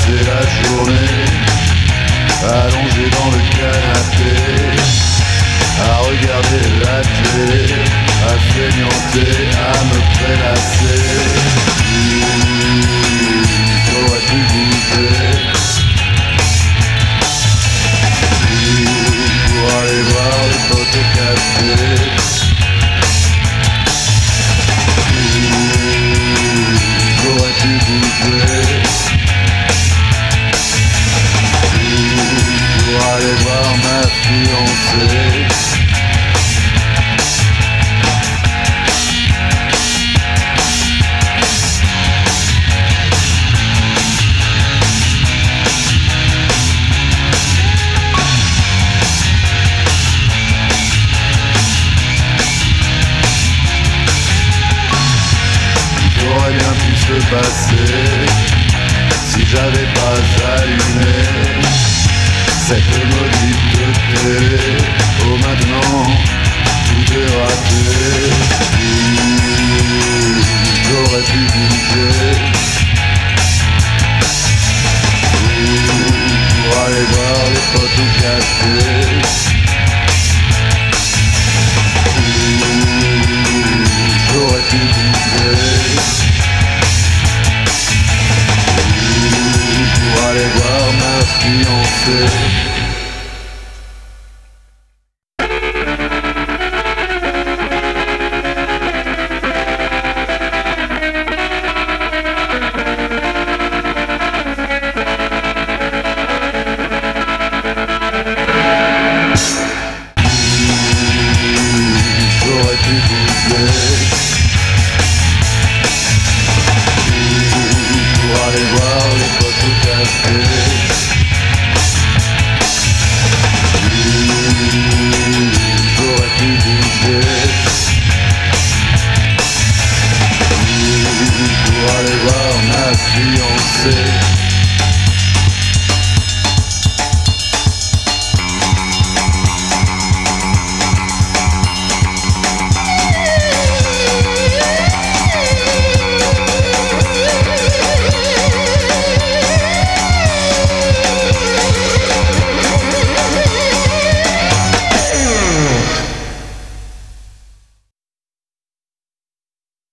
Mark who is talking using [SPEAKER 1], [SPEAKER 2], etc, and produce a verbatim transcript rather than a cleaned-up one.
[SPEAKER 1] passer la journée allongé dans le canapé, à regarder la télé, à feignanter, à me prélasser. Mmh, j'aurais pu bouger mmh, pour aller voir les potes au café. Mmh, j'aurais pu bouger pour aller voir ma fiancée. J'aurais bien pu se passer si j'avais pas allumé cette maudite télé. Oh maintenant, tout est raté. Mmh, j'aurais pu bouger mmh, pour aller voir les potes au café. Mmh, j'aurais pu bouger mmh, pour aller voir ma fiancée. J'aurais pu bouger